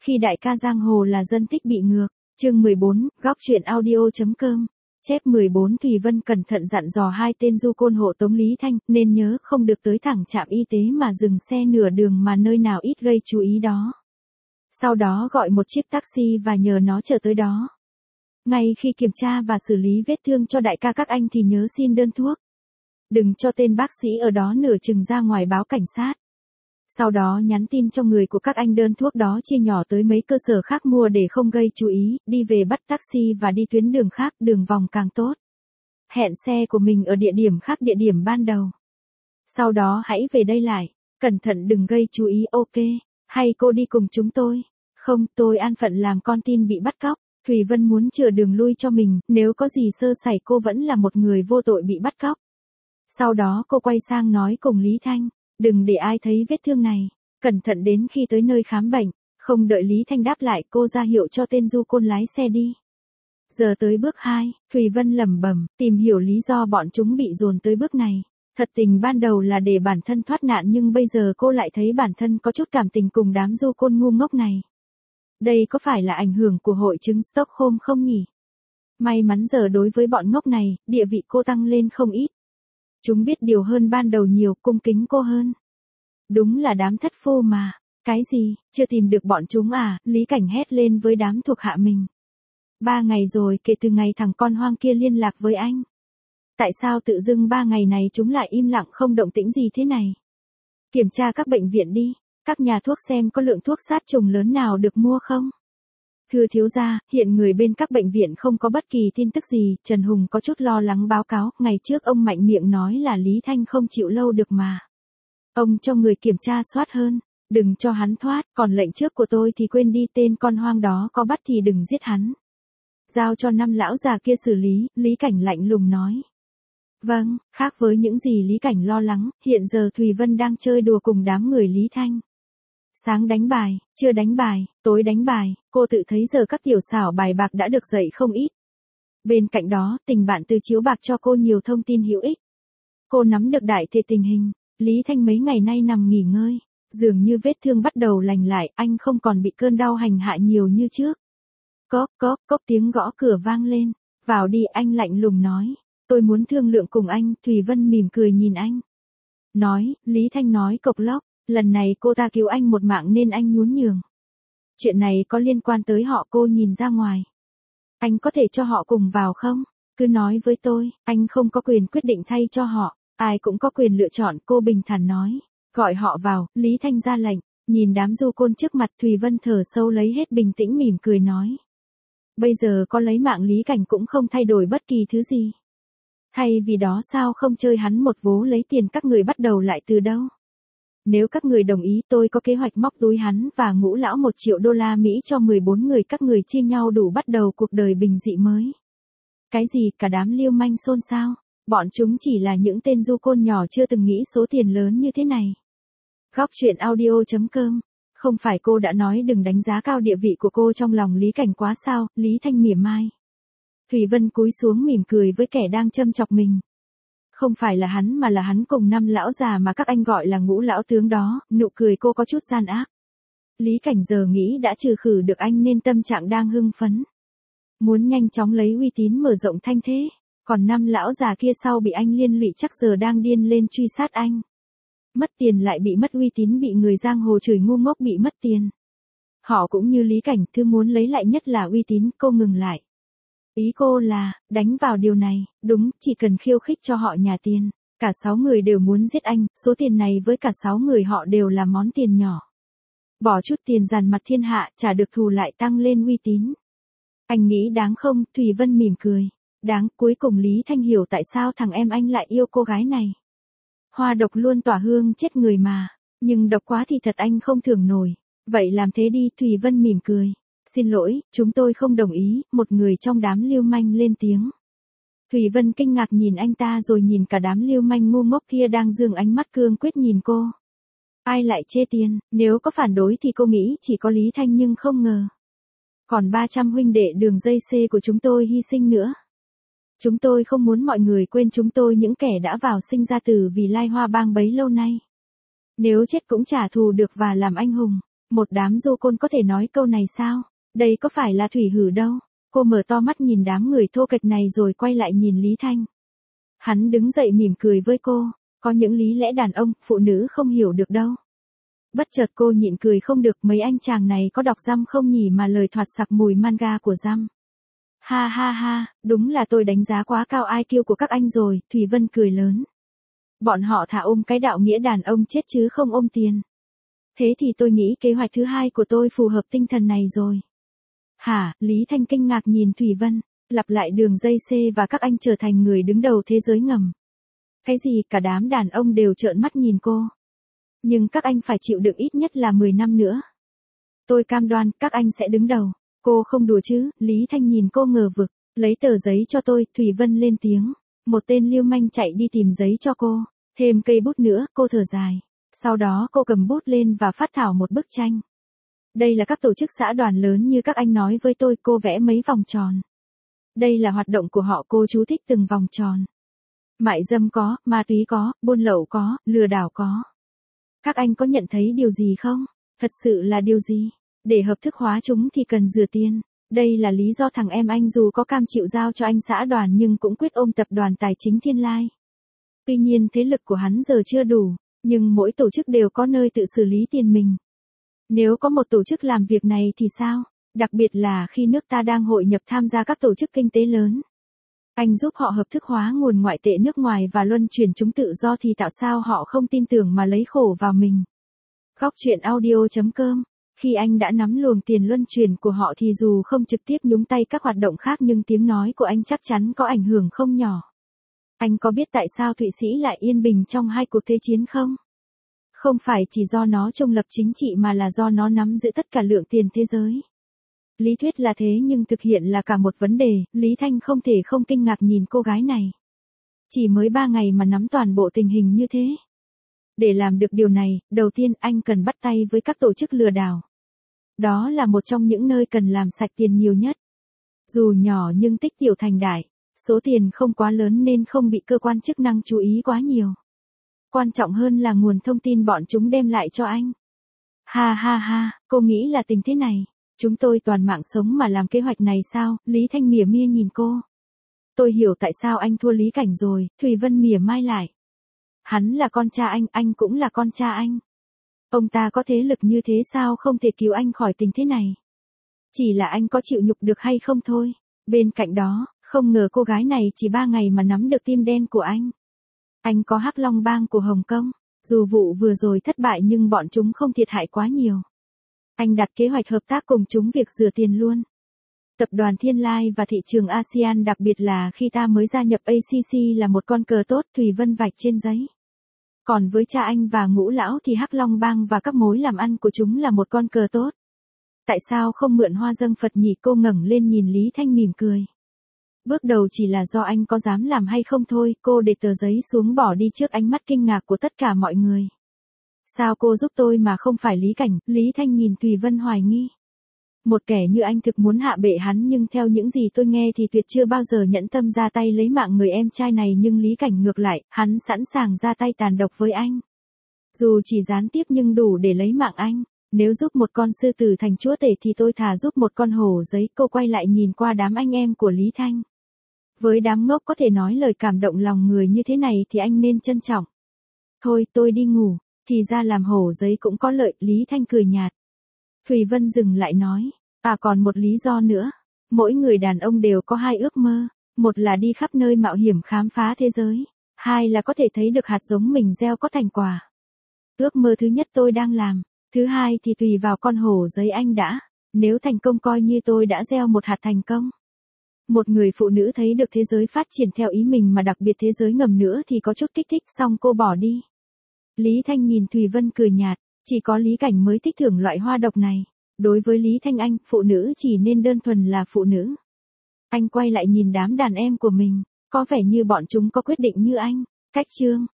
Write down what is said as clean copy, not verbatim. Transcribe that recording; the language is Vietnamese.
Khi đại ca giang hồ là dân tích bị ngược. Chương 14, góc truyện audio.com. Chép 14 Thùy Vân cẩn thận dặn dò hai tên du côn hộ tống Lý Thanh, nên nhớ không được tới thẳng trạm y tế mà dừng xe nửa đường mà nơi nào ít gây chú ý đó. Sau đó gọi một chiếc taxi và nhờ nó chở tới đó. Ngay khi kiểm tra và xử lý vết thương cho đại ca các anh thì nhớ xin đơn thuốc. Đừng cho tên bác sĩ ở đó nửa chừng ra ngoài báo cảnh sát. Sau đó nhắn tin cho người của các anh đơn thuốc đó chia nhỏ tới mấy cơ sở khác mua để không gây chú ý, đi về bắt taxi và đi tuyến đường khác, đường vòng càng tốt. Hẹn xe của mình ở địa điểm khác địa điểm ban đầu. Sau đó hãy về đây lại, cẩn thận đừng gây chú ý, ok, hay cô đi cùng chúng tôi? Không, tôi an phận làm con tin bị bắt cóc. Thùy Vân muốn chừa đường lui cho mình, nếu có gì sơ sẩy cô vẫn là một người vô tội bị bắt cóc. Sau đó cô quay sang nói cùng Lý Thanh. Đừng để ai thấy vết thương này, cẩn thận đến khi tới nơi khám bệnh. Không đợi Lý Thanh đáp lại, cô ra hiệu cho tên du côn lái xe đi. Giờ tới bước 2, Thùy Vân lẩm bẩm, tìm hiểu lý do bọn chúng bị dồn tới bước này. Thật tình ban đầu là để bản thân thoát nạn, nhưng bây giờ cô lại thấy bản thân có chút cảm tình cùng đám du côn ngu ngốc này. Đây có phải là ảnh hưởng của hội chứng Stockholm không nhỉ? May mắn giờ đối với bọn ngốc này, địa vị cô tăng lên không ít. Chúng biết điều hơn ban đầu nhiều, cung kính cô hơn. Đúng là đám thất phu mà. Cái gì, chưa tìm được bọn chúng à? Lý Cảnh hét lên với đám thuộc hạ mình. 3 ngày rồi kể từ ngày thằng con hoang kia liên lạc với anh. Tại sao tự dưng 3 ngày này chúng lại im lặng không động tĩnh gì thế này? Kiểm tra các bệnh viện đi, các nhà thuốc xem có lượng thuốc sát trùng lớn nào được mua không? Thưa thiếu gia, hiện người bên các bệnh viện không có bất kỳ tin tức gì. Trần Hùng có chút lo lắng báo cáo, ngày trước ông mạnh miệng nói là Lý Thanh không chịu lâu được mà. Ông cho người kiểm tra soát hơn, đừng cho hắn thoát, còn lệnh trước của tôi thì quên đi, tên con hoang đó có bắt thì đừng giết hắn. Giao cho 5 lão già kia xử lý, Lý Cảnh lạnh lùng nói. Vâng, khác với những gì Lý Cảnh lo lắng, hiện giờ Thùy Vân đang chơi đùa cùng đám người Lý Thanh. Sáng đánh bài, trưa đánh bài, tối đánh bài, cô tự thấy giờ các tiểu xảo bài bạc đã được dạy không ít. Bên cạnh đó, tình bạn từ chiếu bạc cho cô nhiều thông tin hữu ích. Cô nắm được đại thể tình hình, Lý Thanh mấy ngày nay nằm nghỉ ngơi, dường như vết thương bắt đầu lành lại, anh không còn bị cơn đau hành hạ nhiều như trước. Cóp cóp cóp tiếng gõ cửa vang lên, vào đi, anh lạnh lùng nói, tôi muốn thương lượng cùng anh. Thùy Vân mỉm cười nhìn anh. Nói, Lý Thanh nói cộc lốc. Lần này cô ta cứu anh một mạng nên anh nhún nhường. Chuyện này có liên quan tới họ, cô nhìn ra ngoài. Anh có thể cho họ cùng vào không? Cứ nói với tôi, anh không có quyền quyết định thay cho họ. Ai cũng có quyền lựa chọn, cô bình thản nói. Gọi họ vào, Lý Thanh ra lệnh. Nhìn đám du côn trước mặt, Thùy Vân thở sâu lấy hết bình tĩnh mỉm cười nói. Bây giờ có lấy mạng Lý Cảnh cũng không thay đổi bất kỳ thứ gì. Thay vì đó sao không chơi hắn một vố lấy tiền các người bắt đầu lại từ đâu? Nếu các người đồng ý, tôi có kế hoạch móc túi hắn và Ngũ lão 1 triệu đô la Mỹ cho 14 người, các người chia nhau đủ bắt đầu cuộc đời bình dị mới. Cái gì? Cả đám liêu manh xôn xao. Bọn chúng chỉ là những tên du côn nhỏ chưa từng nghĩ số tiền lớn như thế này. Góc truyện audio.com. Không phải cô đã nói đừng đánh giá cao địa vị của cô trong lòng Lý Cảnh quá sao? Lý Thanh mỉa mai. Thùy Vân cúi xuống mỉm cười với kẻ đang châm chọc mình. Không phải là hắn mà là hắn cùng 5 lão già mà các anh gọi là Ngũ lão tướng đó. Nụ cười cô có chút gian ác. Lý Cảnh giờ nghĩ đã trừ khử được anh nên tâm trạng đang hưng phấn. Muốn nhanh chóng lấy uy tín mở rộng thanh thế. Còn 5 lão già kia sau bị anh liên lụy chắc giờ đang điên lên truy sát anh. Mất tiền lại bị mất uy tín, bị người giang hồ chửi ngu ngốc bị mất tiền. Họ cũng như Lý Cảnh, thứ muốn lấy lại nhất là uy tín. Cô ngừng lại. Ý cô là, đánh vào điều này, đúng, chỉ cần khiêu khích cho họ nhà tiền. Cả 6 người đều muốn giết anh, số tiền này với cả 6 người họ đều là món tiền nhỏ. Bỏ chút tiền dàn mặt thiên hạ, trả được thù lại tăng lên uy tín. Anh nghĩ đáng không? Thùy Vân mỉm cười. Đáng, cuối cùng Lý Thanh hiểu tại sao thằng em anh lại yêu cô gái này. Hoa độc luôn tỏa hương chết người mà, nhưng độc quá thì thật anh không thưởng nổi. Vậy làm thế đi. Thùy Vân mỉm cười. Xin lỗi, chúng tôi không đồng ý, một người trong đám liêu manh lên tiếng. Thùy Vân kinh ngạc nhìn anh ta rồi nhìn cả đám liêu manh ngu ngốc kia đang giương ánh mắt cương quyết nhìn cô. Ai lại chê tiền, nếu có phản đối thì cô nghĩ chỉ có Lý Thanh, nhưng không ngờ. Còn 300 huynh đệ đường dây C của chúng tôi hy sinh nữa. Chúng tôi không muốn mọi người quên chúng tôi, những kẻ đã vào sinh ra tử vì Lai Hoa Bang bấy lâu nay. Nếu chết cũng trả thù được và làm anh hùng. Một đám du côn có thể nói câu này sao? Đây có phải là thủy hử đâu? Cô mở to mắt nhìn đám người thô kệch này rồi quay lại nhìn Lý Thanh. Hắn đứng dậy mỉm cười với cô, có những lý lẽ đàn ông, phụ nữ không hiểu được đâu. Bất chợt cô nhịn cười không được, mấy anh chàng này có đọc răm không nhỉ mà lời thoạt sặc mùi manga của răm. Ha ha ha, đúng là tôi đánh giá quá cao IQ của các anh rồi, Thủy Vân cười lớn. Bọn họ thà ôm cái đạo nghĩa đàn ông chết chứ không ôm tiền. Thế thì tôi nghĩ kế hoạch thứ hai của tôi phù hợp tinh thần này rồi. Hả, Lý Thanh kinh ngạc nhìn Thủy Vân, lặp lại đường dây C và các anh trở thành người đứng đầu thế giới ngầm. Cái gì, cả đám đàn ông đều trợn mắt nhìn cô. Nhưng các anh phải chịu đựng ít nhất là 10 năm nữa. Tôi cam đoan các anh sẽ đứng đầu. Cô không đùa chứ, Lý Thanh nhìn cô ngờ vực, lấy tờ giấy cho tôi, Thủy Vân lên tiếng. Một tên lưu manh chạy đi tìm giấy cho cô, thêm cây bút nữa, cô thở dài. Sau đó cô cầm bút lên và phác thảo một bức tranh. Đây là các tổ chức xã đoàn lớn như các anh nói với tôi, cô vẽ mấy vòng tròn. Đây là hoạt động của họ, cô chú thích từng vòng tròn. Mại dâm có, ma túy có, buôn lậu có, lừa đảo có. Các anh có nhận thấy điều gì không? Thật sự là điều gì? Để hợp thức hóa chúng thì cần rửa tiền. Đây là lý do thằng em anh dù có cam chịu giao cho anh xã đoàn nhưng cũng quyết ôm tập đoàn tài chính Thiên Lai. Tuy nhiên thế lực của hắn giờ chưa đủ, nhưng mỗi tổ chức đều có nơi tự xử lý tiền mình. Nếu có một tổ chức làm việc này thì sao? Đặc biệt là khi nước ta đang hội nhập tham gia các tổ chức kinh tế lớn. Anh giúp họ hợp thức hóa nguồn ngoại tệ nước ngoài và luân chuyển chúng tự do thì tại sao họ không tin tưởng mà lấy khổ vào mình? Góc truyện audio.com. Khi anh đã nắm luồng tiền luân chuyển của họ thì dù không trực tiếp nhúng tay các hoạt động khác nhưng tiếng nói của anh chắc chắn có ảnh hưởng không nhỏ. Anh có biết tại sao Thụy Sĩ lại yên bình trong hai cuộc thế chiến không? Không phải chỉ do nó trung lập chính trị mà là do nó nắm giữ tất cả lượng tiền thế giới. Lý thuyết là thế nhưng thực hiện là cả một vấn đề, Lý Thanh không thể không kinh ngạc nhìn cô gái này. Chỉ mới 3 ngày mà nắm toàn bộ tình hình như thế. Để làm được điều này, đầu tiên anh cần bắt tay với các tổ chức lừa đảo. Đó là một trong những nơi cần làm sạch tiền nhiều nhất. Dù nhỏ nhưng tích tiểu thành đại, số tiền không quá lớn nên không bị cơ quan chức năng chú ý quá nhiều. Quan trọng hơn là nguồn thông tin bọn chúng đem lại cho anh. Ha ha ha, cô nghĩ là tình thế này. Chúng tôi toàn mạng sống mà làm kế hoạch này sao? Lý Thanh mỉa mai nhìn cô. Tôi hiểu tại sao anh thua Lý Cảnh rồi, Thùy Vân mỉa mai lại. Hắn là con cha anh cũng là con cha anh. Ông ta có thế lực như thế sao không thể cứu anh khỏi tình thế này. Chỉ là anh có chịu nhục được hay không thôi. Bên cạnh đó, không ngờ cô gái này chỉ 3 ngày mà nắm được tim đen của anh. Anh có Hắc Long Bang của Hồng Kông. Dù vụ vừa rồi thất bại nhưng bọn chúng không thiệt hại quá nhiều. Anh đặt kế hoạch hợp tác cùng chúng việc rửa tiền luôn. Tập đoàn Thiên Lai và thị trường ASEAN đặc biệt là khi ta mới gia nhập ACC là một con cờ tốt, Thùy Vân vạch trên giấy. Còn với cha anh và Ngũ Lão thì Hắc Long Bang và các mối làm ăn của chúng là một con cờ tốt. Tại sao không mượn hoa dâng Phật nhỉ? Cô ngẩng lên nhìn Lý Thanh mỉm cười. Bước đầu chỉ là do anh có dám làm hay không thôi, cô để tờ giấy xuống bỏ đi trước ánh mắt kinh ngạc của tất cả mọi người. Sao cô giúp tôi mà không phải Lý Cảnh? Lý Thanh nhìn Thùy Vân hoài nghi. Một kẻ như anh thực muốn hạ bệ hắn nhưng theo những gì tôi nghe thì tuyệt chưa bao giờ nhẫn tâm ra tay lấy mạng người em trai này nhưng Lý Cảnh ngược lại, hắn sẵn sàng ra tay tàn độc với anh. Dù chỉ gián tiếp nhưng đủ để lấy mạng anh. Nếu giúp một con sư tử thành chúa tể thì tôi thà giúp một con hổ giấy. Cô quay lại nhìn qua đám anh em của Lý Thanh. Với đám ngốc có thể nói lời cảm động lòng người như thế này thì anh nên trân trọng. Thôi tôi đi ngủ, thì ra làm hổ giấy cũng có lợi. Lý Thanh cười nhạt. Thùy Vân dừng lại nói, còn một lý do nữa. Mỗi người đàn ông đều có 2 ước mơ. Một là đi khắp nơi mạo hiểm khám phá thế giới. 2 là có thể thấy được hạt giống mình gieo có thành quả. Ước mơ thứ nhất tôi đang làm. Thứ hai thì tùy vào con hổ giấy anh đã. Nếu thành công coi như tôi đã gieo một hạt thành công. Một người phụ nữ thấy được thế giới phát triển theo ý mình mà đặc biệt thế giới ngầm nữa thì có chút kích thích, xong cô bỏ đi. Lý Thanh nhìn Thùy Vân cười nhạt, chỉ có Lý Cảnh mới thích thưởng loại hoa độc này. Đối với Lý Thanh anh, phụ nữ chỉ nên đơn thuần là phụ nữ. Anh quay lại nhìn đám đàn em của mình, có vẻ như bọn chúng có quyết định như anh. Cách chương